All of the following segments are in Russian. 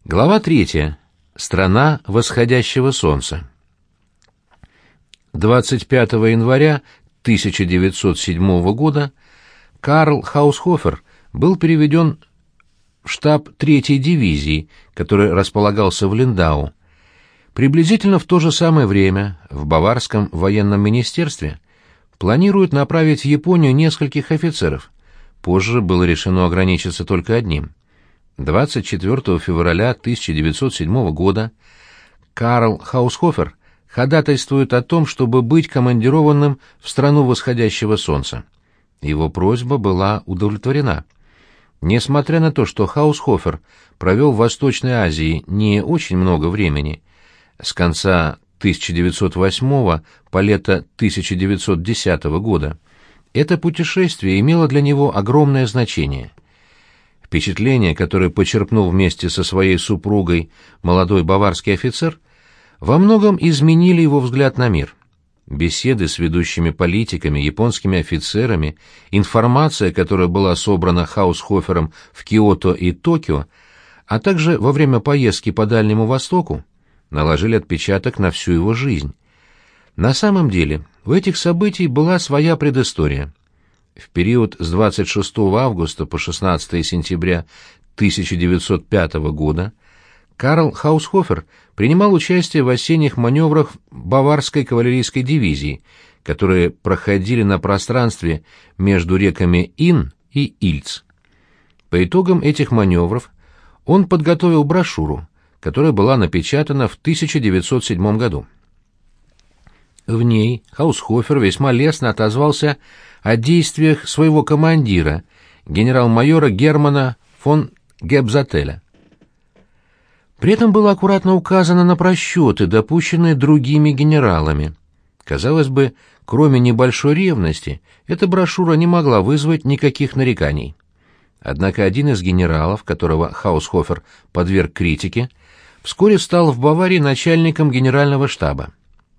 Глава 3. Страна восходящего солнца. 25 января 1907 года Карл Хаусхофер был переведен в штаб 3-й дивизии, который располагался в Линдау. Приблизительно в то же самое время в Баварском военном министерстве планируют направить в Японию нескольких офицеров. Позже было решено ограничиться только одним. 24 февраля 1907 года Карл Хаусхофер ходатайствует о том, чтобы быть командированным в страну восходящего солнца. Его просьба была удовлетворена. Несмотря на то, что Хаусхофер провел в Восточной Азии не очень много времени, с конца 1908 по лето 1910 года, это путешествие имело для него огромное значение. Впечатления, которые почерпнул вместе со своей супругой молодой баварский офицер, во многом изменили его взгляд на мир. Беседы с ведущими политиками, японскими офицерами, информация, которая была собрана Хаусхофером в Киото и Токио, а также во время поездки по Дальнему Востоку, наложили отпечаток на всю его жизнь. На самом деле, у этих событий была своя предыстория. В период с 26 августа по 16 сентября 1905 года Карл Хаусхофер принимал участие в осенних маневрах Баварской кавалерийской дивизии, которые проходили на пространстве между реками Inn и Ильц. По итогам этих маневров он подготовил брошюру, которая была напечатана в 1907 году. В ней Хаусхофер весьма лестно отозвался о действиях своего командира, генерал-майора Германа фон Гебзателя. При этом было аккуратно указано на просчеты, допущенные другими генералами. Казалось бы, кроме небольшой ревности, эта брошюра не могла вызвать никаких нареканий. Однако один из генералов, которого Хаусхофер подверг критике, вскоре стал в Баварии начальником генерального штаба.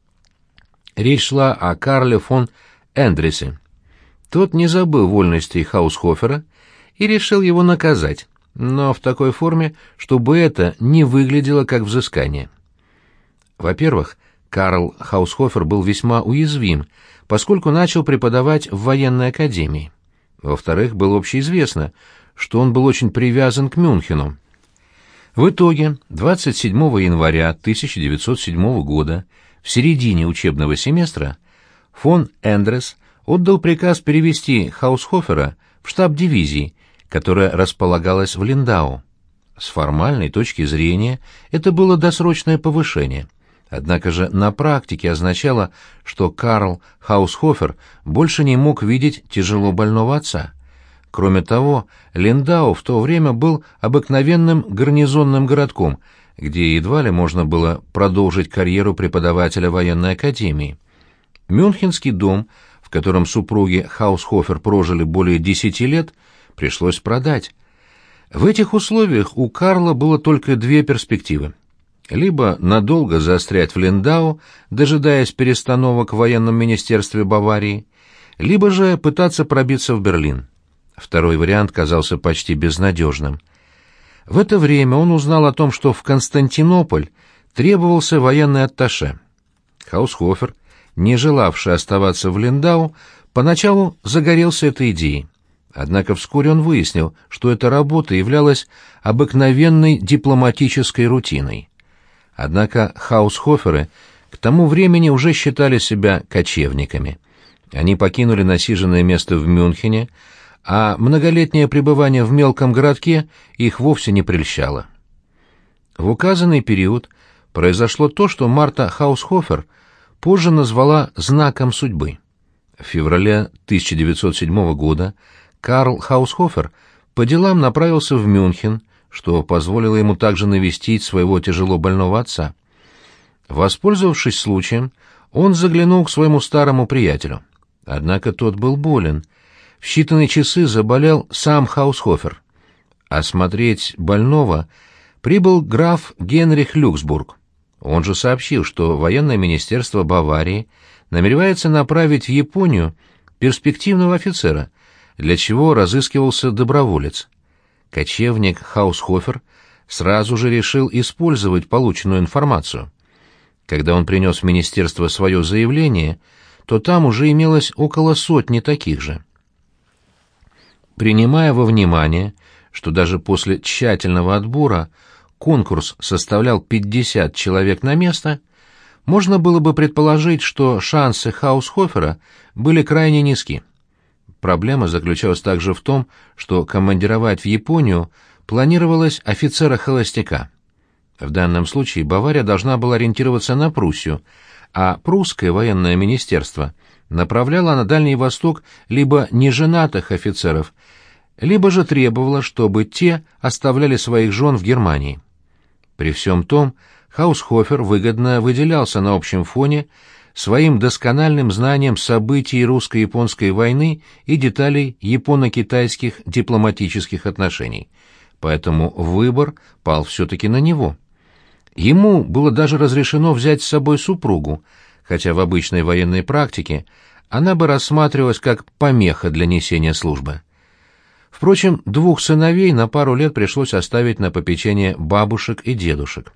Речь шла о Карле фон Эндресе. Тот не забыл вольностей Хаусхофера и решил его наказать, но в такой форме, чтобы это не выглядело как взыскание. Во-первых, Карл Хаусхофер был весьма уязвим, поскольку начал преподавать в военной академии. Во-вторых, было общеизвестно, что он был очень привязан к Мюнхену. В итоге, 27 января 1907 года, в середине учебного семестра, фон Эндрес отдал приказ перевести Хаусхофера в штаб дивизии, которая располагалась в Линдау. С формальной точки зрения это было досрочное повышение, однако же на практике означало, что Карл Хаусхофер больше не мог видеть тяжело больного отца. Кроме того, Линдау в то время был обыкновенным гарнизонным городком, где едва ли можно было продолжить карьеру преподавателя военной академии. Мюнхенский дом, в котором супруги Хаусхофер прожили более 10 лет, пришлось продать. В этих условиях у Карла было только две перспективы. Либо надолго застрять в Линдау, дожидаясь перестановок в военном министерстве Баварии, либо же пытаться пробиться в Берлин. Второй вариант казался почти безнадежным. В это время он узнал о том, что в Константинополь требовался военный атташе. Хаусхофер, не желавший оставаться в Линдау, поначалу загорелся этой идеей. Однако вскоре он выяснил, что эта работа являлась обыкновенной дипломатической рутиной. Однако Хаусхоферы к тому времени уже считали себя кочевниками. Они покинули насиженное место в Мюнхене, а многолетнее пребывание в мелком городке их вовсе не прельщало. В указанный период произошло то, что Марта Хаусхофер позже назвала «знаком судьбы». В феврале 1907 года Карл Хаусхофер по делам направился в Мюнхен, что позволило ему также навестить своего тяжело больного отца. Воспользовавшись случаем, он заглянул к своему старому приятелю. Однако тот был болен. В считанные часы заболел сам Хаусхофер. Осмотреть больного прибыл граф Генрих Люксбург. Он же сообщил, что военное министерство Баварии намеревается направить в Японию перспективного офицера, для чего разыскивался доброволец. Кочевник Хаусхофер сразу же решил использовать полученную информацию. Когда он принес в министерство свое заявление, то там уже имелось около сотни таких же. Принимая во внимание, что даже после тщательного отбора конкурс составлял 50 человек на место, можно было бы предположить, что шансы Хаусхофера были крайне низки. Проблема заключалась также в том, что командировать в Японию планировалось офицера-холостяка. В данном случае Бавария должна была ориентироваться на Пруссию, а прусское военное министерство направляло на Дальний Восток либо неженатых офицеров, либо же требовало, чтобы те оставляли своих жен в Германии. При всем том, Хаусхофер выгодно выделялся на общем фоне своим доскональным знанием событий русско-японской войны и деталей японо-китайских дипломатических отношений, поэтому выбор пал все-таки на него. Ему было даже разрешено взять с собой супругу, хотя в обычной военной практике она бы рассматривалась как помеха для несения службы. Впрочем, двух сыновей на пару лет пришлось оставить на попечение бабушек и дедушек.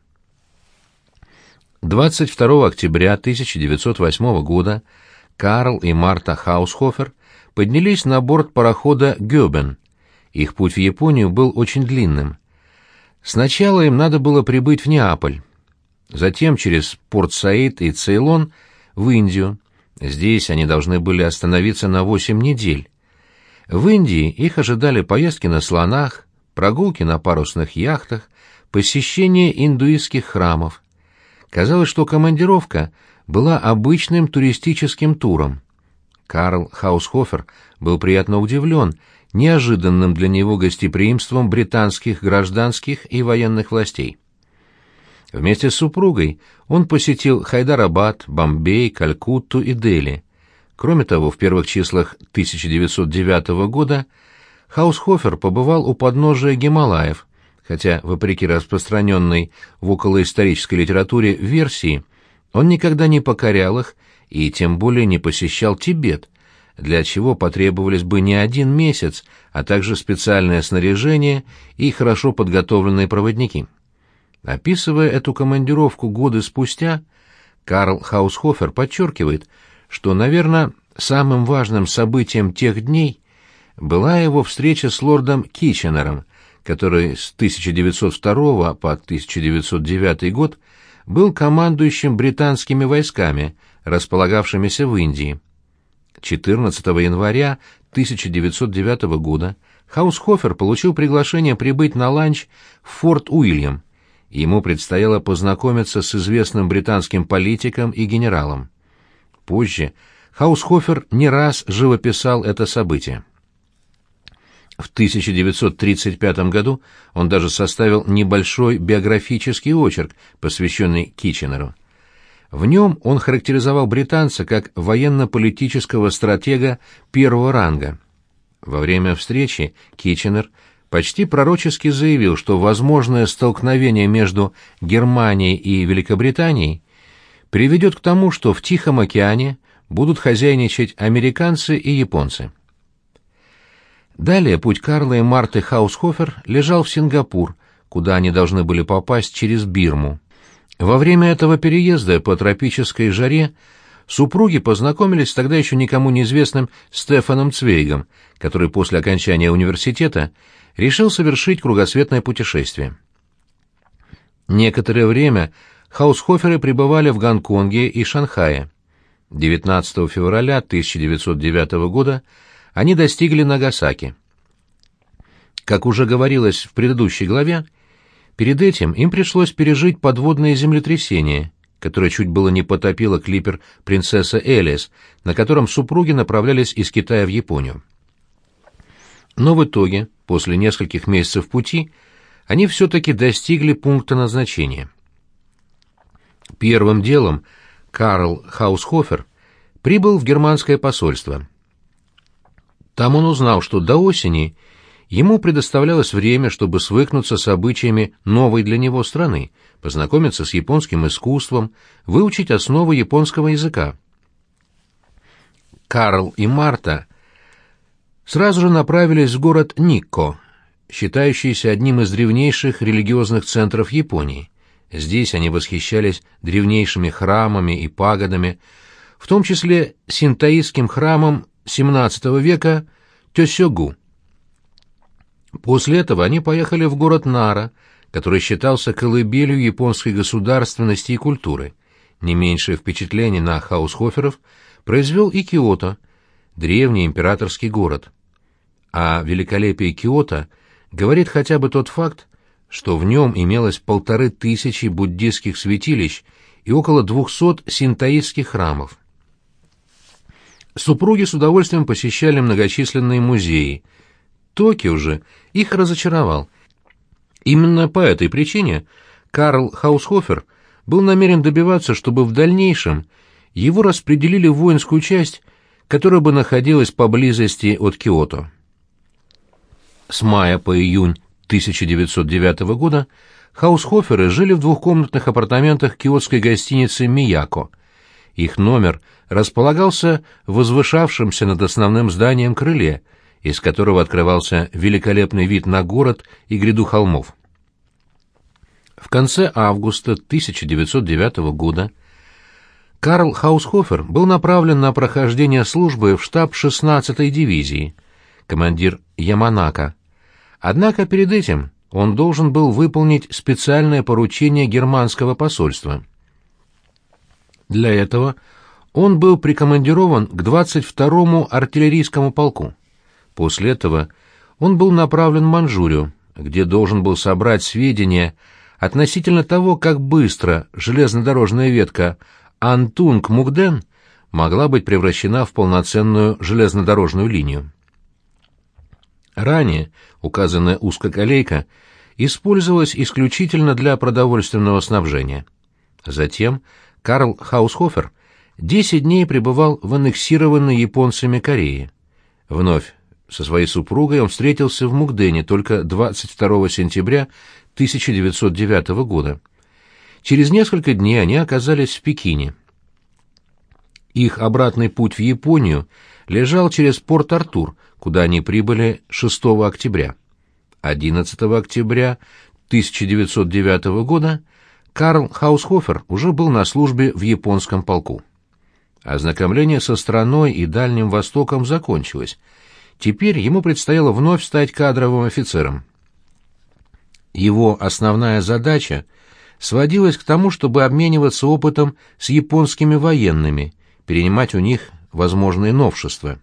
22 октября 1908 года Карл и Марта Хаусхофер поднялись на борт парохода «Гёбен». Их путь в Японию был очень длинным. Сначала им надо было прибыть в Неаполь, затем через Порт-Саид и Цейлон в Индию. Здесь они должны были остановиться на 8 недель. В Индии их ожидали поездки на слонах, прогулки на парусных яхтах, посещение индуистских храмов. Казалось, что командировка была обычным туристическим туром. Карл Хаусхофер был приятно удивлен неожиданным для него гостеприимством британских гражданских и военных властей. Вместе с супругой он посетил Хайдарабад, Бомбей, Калькутту и Дели. Кроме того, в первых числах 1909 года Хаусхофер побывал у подножия Гималаев, хотя, вопреки распространенной в околоисторической литературе версии, он никогда не покорял их и тем более не посещал Тибет, для чего потребовались бы не 1 месяц, а также специальное снаряжение и хорошо подготовленные проводники. Описывая эту командировку годы спустя, Карл Хаусхофер подчеркивает, что, наверное, самым важным событием тех дней была его встреча с лордом Китченером, который с 1902 по 1909 год был командующим британскими войсками, располагавшимися в Индии. 14 января 1909 года Хаусхофер получил приглашение прибыть на ланч в Форт Уильям. Ему предстояло познакомиться с известным британским политиком и генералом. Позже Хаусхофер не раз живописал это событие. В 1935 году он даже составил небольшой биографический очерк, посвященный Китченеру. В нем он характеризовал британца как военно-политического стратега первого ранга. Во время встречи Китченер почти пророчески заявил, что возможное столкновение между Германией и Великобританией приведет к тому, что в Тихом океане будут хозяйничать американцы и японцы. Далее путь Карла и Марты Хаусхофер лежал в Сингапур, куда они должны были попасть через Бирму. Во время этого переезда по тропической жаре супруги познакомились с тогда еще никому неизвестным Стефаном Цвейгом, который после окончания университета решил совершить кругосветное путешествие. Некоторое время Хаусхоферы пребывали в Гонконге и Шанхае. 19 февраля 1909 года они достигли Нагасаки. Как уже говорилось в предыдущей главе, перед этим им пришлось пережить подводное землетрясение, которое чуть было не потопило клиппер «Принцесса Элис», на котором супруги направлялись из Китая в Японию. Но в итоге, после нескольких месяцев пути, они все-таки достигли пункта назначения. Первым делом Карл Хаусхофер прибыл в германское посольство. Там он узнал, что до осени ему предоставлялось время, чтобы свыкнуться с обычаями новой для него страны, познакомиться с японским искусством, выучить основы японского языка. Карл и Марта сразу же направились в город Никко. считающийся одним из древнейших религиозных центров Японии. Здесь они восхищались древнейшими храмами и пагодами, в том числе синтоистским храмом XVII века Тёсёгу. После этого они поехали в город Нара, который считался колыбелью японской государственности и культуры. Не меньшее впечатление на Хаусхоферов произвел и Киото, древний императорский город. О великолепии Киото говорит хотя бы тот факт, что в нем имелось 1500 буддистских святилищ и около 200 синтоистских храмов. Супруги с удовольствием посещали многочисленные музеи. Токио же их разочаровал. Именно по этой причине Карл Хаусхофер был намерен добиваться, чтобы в дальнейшем его распределили в воинскую часть, которая бы находилась поблизости от Киото. С мая по июнь 1909 года Хаусхоферы жили в двухкомнатных апартаментах киотской гостиницы «Мияко». Их номер располагался в возвышавшемся над основным зданием крыле, из которого открывался великолепный вид на город и гряду холмов. В конце августа 1909 года Карл Хаусхофер был направлен на прохождение службы в штаб 16-й дивизии, командир Яманака. Однако перед этим он должен был выполнить специальное поручение германского посольства. Для этого он был прикомандирован к 22-му артиллерийскому полку. После этого он был направлен в Манчжурию, где должен был собрать сведения относительно того, как быстро железнодорожная ветка Антунг-Мукден могла быть превращена в полноценную железнодорожную линию. Ранее указанная узкоколейка использовалась исключительно для продовольственного снабжения. Затем Карл Хаусхофер 10 дней пребывал в аннексированной японцами Корее. Вновь со своей супругой он встретился в Мукдене только 22 сентября 1909 года. Через несколько дней они оказались в Пекине. Их обратный путь в Японию лежал через Порт-Артур, куда они прибыли 6 октября. 11 октября 1909 года Карл Хаусхофер уже был на службе в японском полку. Ознакомление со страной и Дальним Востоком закончилось. Теперь ему предстояло вновь стать кадровым офицером. Его основная задача сводилась к тому, чтобы обмениваться опытом с японскими военными, перенимать у них возможные новшества.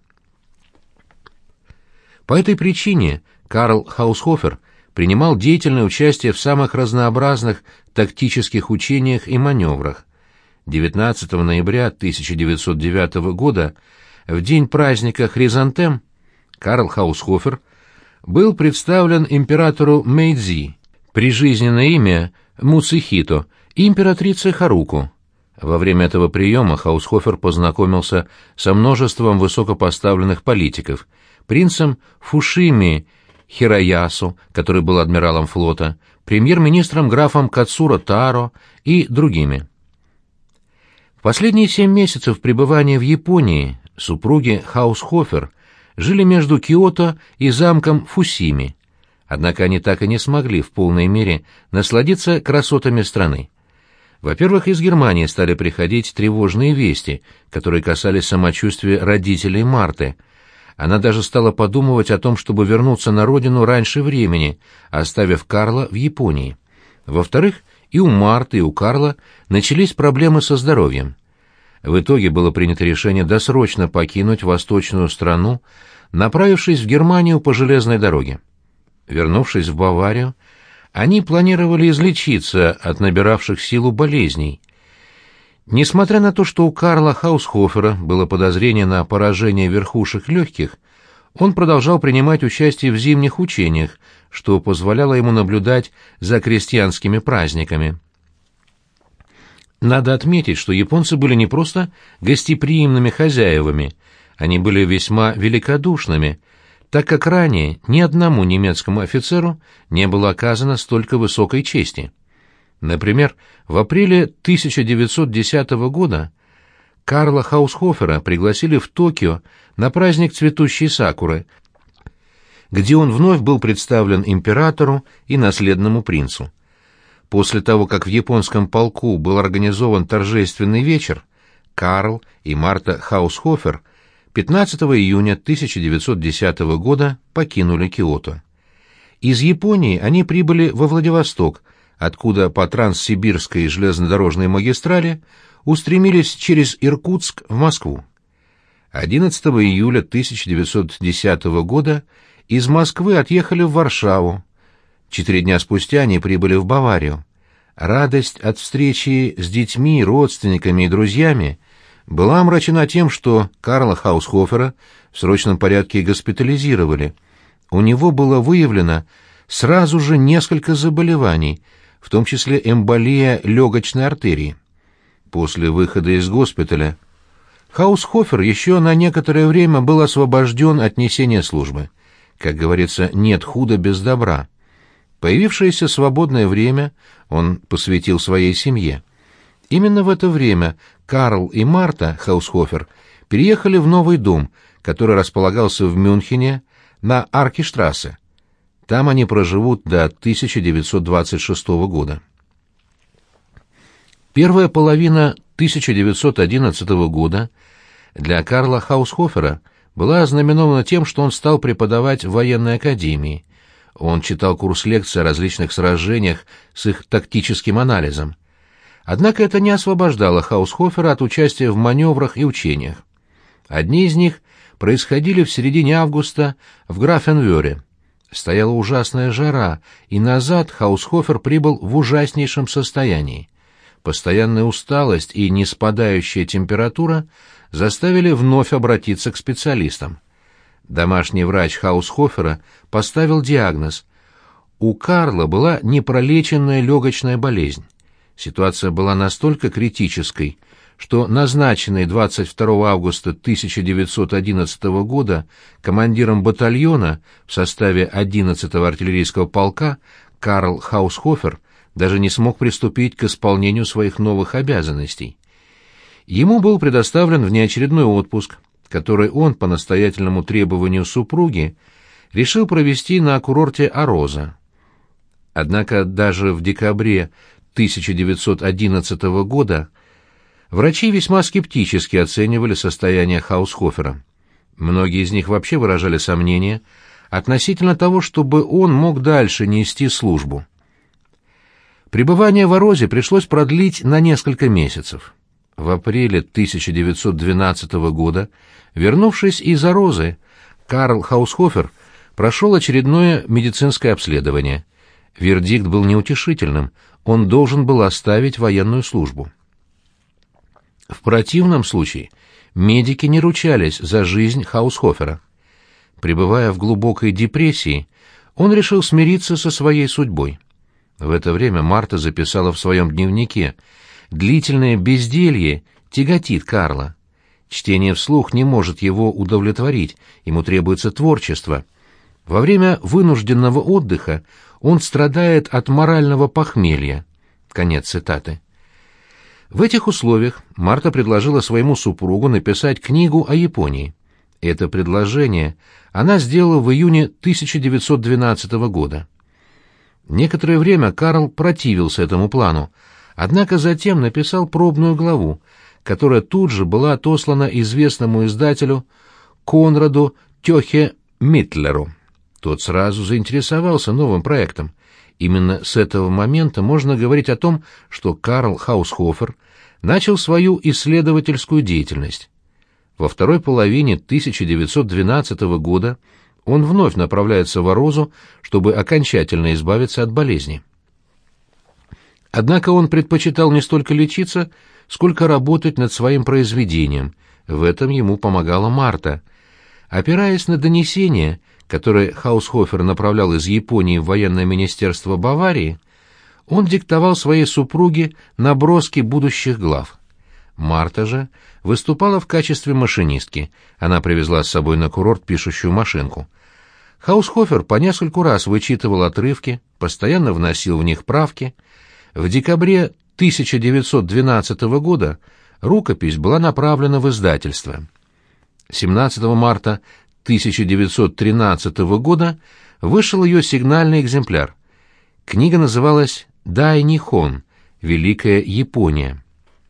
По этой причине Карл Хаусхофер принимал деятельное участие в самых разнообразных тактических учениях и маневрах. 19 ноября 1909 года, в день праздника Хризантем, Карл Хаусхофер был представлен императору Мэйдзи, прижизненное имя Муцихито, и императрице Харуку. Во время этого приема Хаусхофер познакомился со множеством высокопоставленных политиков, принцем Фушими Хироясу, который был адмиралом флота, премьер-министром графом Кацуро Таро и другими. В последние 7 месяцев пребывания в Японии супруги Хаусхофер жили между Киото и замком Фусими, однако они так и не смогли в полной мере насладиться красотами страны. Во-первых, из Германии стали приходить тревожные вести, которые касались самочувствия родителей Марты. Она даже стала подумывать о том, чтобы вернуться на родину раньше времени, оставив Карла в Японии. Во-вторых, и у Марты, и у Карла начались проблемы со здоровьем. В итоге было принято решение досрочно покинуть восточную страну, направившись в Германию по железной дороге. Вернувшись в Баварию, они планировали излечиться от набиравших силу болезней. Несмотря на то, что у Карла Хаусхофера было подозрение на поражение верхушек легких, он продолжал принимать участие в зимних учениях, что позволяло ему наблюдать за крестьянскими праздниками. Надо отметить, что японцы были не просто гостеприимными хозяевами, они были весьма великодушными, так как ранее ни одному немецкому офицеру не было оказано столько высокой чести. Например, в апреле 1910 года Карла Хаусхофера пригласили в Токио на праздник цветущей сакуры, где он вновь был представлен императору и наследному принцу. После того, как в японском полку был организован торжественный вечер, Карл и Марта Хаусхофер 15 июня 1910 года покинули Киото. Из Японии они прибыли во Владивосток, откуда по Транссибирской железнодорожной магистрали устремились через Иркутск в Москву. 11 июля 1910 года из Москвы отъехали в Варшаву. 4 дня спустя они прибыли в Баварию. Радость от встречи с детьми, родственниками и друзьями была омрачена тем, что Карла Хаусхофера в срочном порядке госпитализировали. У него было выявлено сразу же несколько заболеваний, в том числе эмболия легочной артерии. После выхода из госпиталя Хаусхофер еще на некоторое время был освобожден от несения службы. Как говорится, нет худа без добра. Появившееся свободное время он посвятил своей семье. Именно в это время Карл и Марта Хаусхофер переехали в новый дом, который располагался в Мюнхене на Аркиштрассе. Там они проживут до 1926 года. Первая половина 1911 года для Карла Хаусхофера была ознаменована тем, что он стал преподавать в военной академии. Он читал курс лекций о различных сражениях с их тактическим анализом. Однако это не освобождало Хаусхофера от участия в маневрах и учениях. Одни из них происходили в середине августа в Графенвёре. Стояла ужасная жара, и назад Хаусхофер прибыл в ужаснейшем состоянии. Постоянная усталость и неспадающая температура заставили вновь обратиться к специалистам. Домашний врач Хаусхофера поставил диагноз. У Карла была непролеченная легочная болезнь. Ситуация была настолько критической, что назначенный 22 августа 1911 года командиром батальона в составе 11-го артиллерийского полка Карл Хаусхофер даже не смог приступить к исполнению своих новых обязанностей. Ему был предоставлен внеочередной отпуск, который он, по настоятельному требованию супруги, решил провести на курорте Ароза. Однако даже в декабре 1911 года врачи весьма скептически оценивали состояние Хаусхофера. Многие из них вообще выражали сомнения относительно того, чтобы он мог дальше нести службу. Пребывание в Арозе пришлось продлить на несколько месяцев. В апреле 1912 года, вернувшись из Арозы, Карл Хаусхофер прошел очередное медицинское обследование. Вердикт был неутешительным, он должен был оставить военную службу. В противном случае медики не ручались за жизнь Хаусхофера. Пребывая в глубокой депрессии, он решил смириться со своей судьбой. В это время Марта записала в своем дневнике: «Длительное безделье тяготит Карла. Чтение вслух не может его удовлетворить, ему требуется творчество. Во время вынужденного отдыха он страдает от морального похмелья». Конец цитаты. В этих условиях Марта предложила своему супругу написать книгу о Японии. Это предложение она сделала в июне 1912 года. Некоторое время Карл противился этому плану, однако затем написал пробную главу, которая тут же была отослана известному издателю Конраду Тёхе Митлеру. Тот сразу заинтересовался новым проектом. Именно с этого момента можно говорить о том, что Карл Хаусхофер начал свою исследовательскую деятельность. Во второй половине 1912 года он вновь направляется в Арозу, чтобы окончательно избавиться от болезни. Однако он предпочитал не столько лечиться, сколько работать над своим произведением. В этом ему помогала Марта. Опираясь на донесения, которые Хаусхофер направлял из Японии в военное министерство Баварии, он диктовал своей супруге наброски будущих глав. Марта же выступала в качестве машинистки. Она привезла с собой на курорт пишущую машинку. Хаусхофер по нескольку раз вычитывал отрывки, постоянно вносил в них правки. В декабре 1912 года рукопись была направлена в издательство. 17 марта 1913 года вышел ее сигнальный экземпляр. Книга называлась «Дай Нихон. Великая Япония».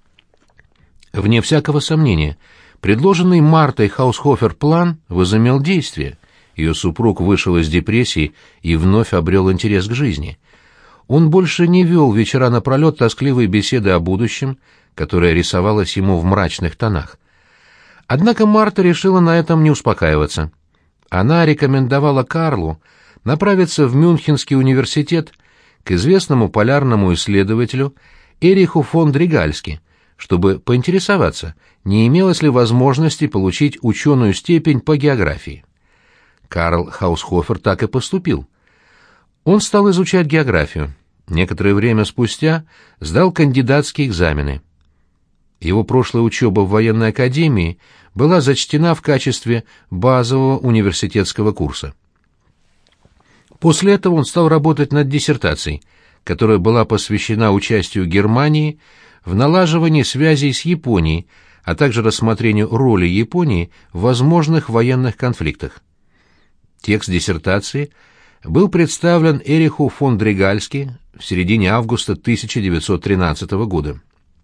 Вне всякого сомнения, предложенный Мартой Хаусхофер план возымел действие. Ее супруг вышел из депрессии и вновь обрел интерес к жизни. Он больше не вел вечера напролет тоскливые беседы о будущем, которое рисовалось ему в мрачных тонах. Однако Марта решила на этом не успокаиваться. Она рекомендовала Карлу направиться в Мюнхенский университет к известному полярному исследователю Эриху фон Дригальски, чтобы поинтересоваться, не имелось ли возможности получить ученую степень по географии. Карл Хаусхофер так и поступил. Он стал изучать географию. Некоторое время спустя сдал кандидатские экзамены. Его прошлая учеба в военной академии была зачтена в качестве базового университетского курса. После этого он стал работать над диссертацией, которая была посвящена участию Германии в налаживании связей с Японией, а также рассмотрению роли Японии в возможных военных конфликтах. Текст диссертации был представлен Эриху фон Дригальски в середине августа 1913 года.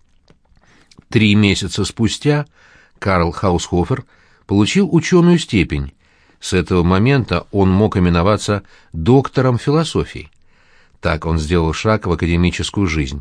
3 месяца спустя Карл Хаусхофер получил ученую степень. С этого момента он мог именоваться доктором философии. Так он сделал шаг в академическую жизнь.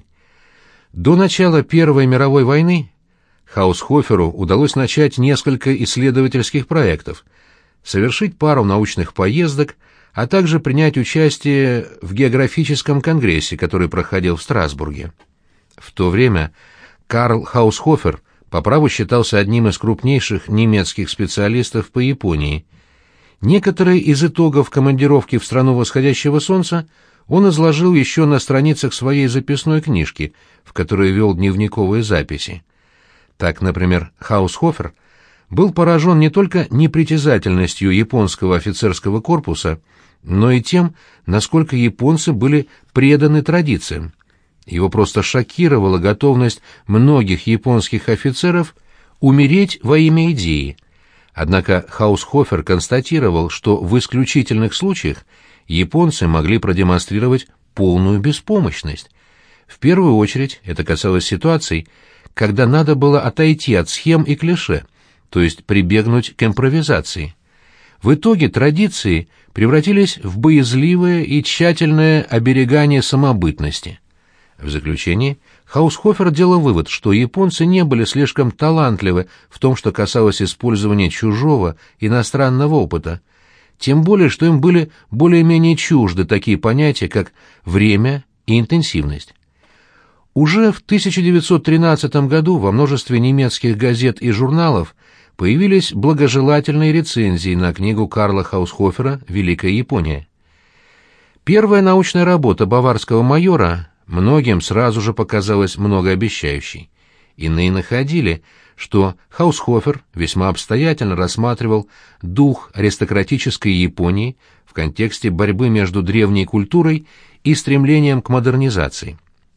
До начала Первой мировой войны Хаусхоферу удалось начать несколько исследовательских проектов, совершить пару научных поездок, а также принять участие в географическом конгрессе, который проходил в Страсбурге. В то время Карл Хаусхофер по праву считался одним из крупнейших немецких специалистов по Японии. Некоторые из итогов командировки в страну восходящего солнца он изложил еще на страницах своей записной книжки, в которой вел дневниковые записи. Так, например, Хаусхофер был поражен не только непритязательностью японского офицерского корпуса, но и тем, насколько японцы были преданы традициям. Его просто шокировала готовность многих японских офицеров умереть во имя идеи. Однако Хаусхофер констатировал, что в исключительных случаях японцы могли продемонстрировать полную беспомощность. В первую очередь это касалось ситуаций, когда надо было отойти от схем и клише, то есть прибегнуть к импровизации. В итоге традиции превратились в боязливое и тщательное оберегание самобытности. В заключение Хаусхофер делал вывод, что японцы не были слишком талантливы в том, что касалось использования чужого иностранного опыта, тем более, что им были более-менее чужды такие понятия, как время и интенсивность. Уже в 1913 году во множестве немецких газет и журналов появились благожелательные рецензии на книгу Карла Хаусхофера «Великая Япония». Первая научная работа баварского майора многим сразу же показалась многообещающей. Иные находили, что Хаусхофер весьма обстоятельно рассматривал дух аристократической Японии в контексте борьбы между древней культурой и стремлением к модернизации.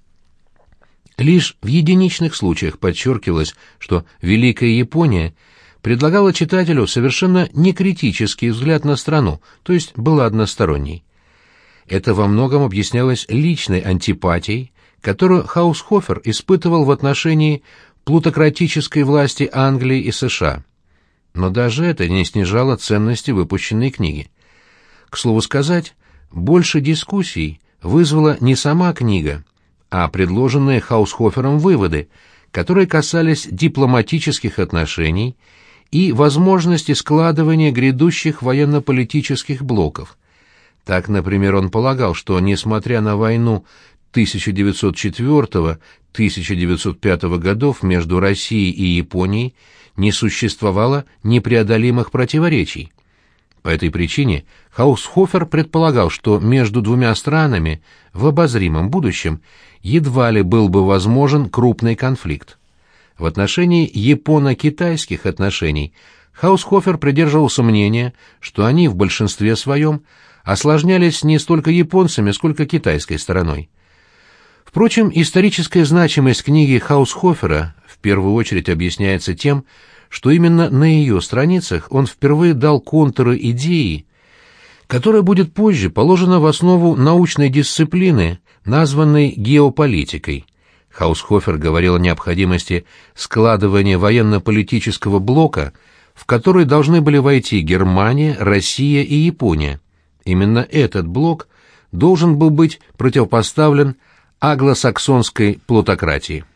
Лишь в единичных случаях подчеркивалось, что Великая Япония предлагала читателю совершенно некритический взгляд на страну, то есть была односторонней. Это во многом объяснялось личной антипатией, которую Хаусхофер испытывал в отношении плутократической власти Англии и США. Но даже это не снижало ценности выпущенной книги. К слову сказать, больше дискуссий вызвала не сама книга, а предложенные Хаусхофером выводы, которые касались дипломатических отношений и возможности складывания грядущих военно-политических блоков. Так, например, он полагал, что, несмотря на войну 1904-1905 годов между Россией и Японией, не существовало непреодолимых противоречий. По этой причине Хаусхофер предполагал, что между двумя странами в обозримом будущем едва ли был бы возможен крупный конфликт. В отношении японо-китайских отношений Хаусхофер придерживался мнения, что они в большинстве своем осложнялись не столько японцами, сколько китайской стороной. Впрочем, историческая значимость книги Хаусхофера в первую очередь объясняется тем, что именно на ее страницах он впервые дал контуры идеи, которая будет позже положена в основу научной дисциплины, названной геополитикой. Хаусхофер говорил о необходимости складывания военно-политического блока, в который должны были войти Германия, Россия и Япония. Именно этот блок должен был быть противопоставлен англосаксонской плутократии.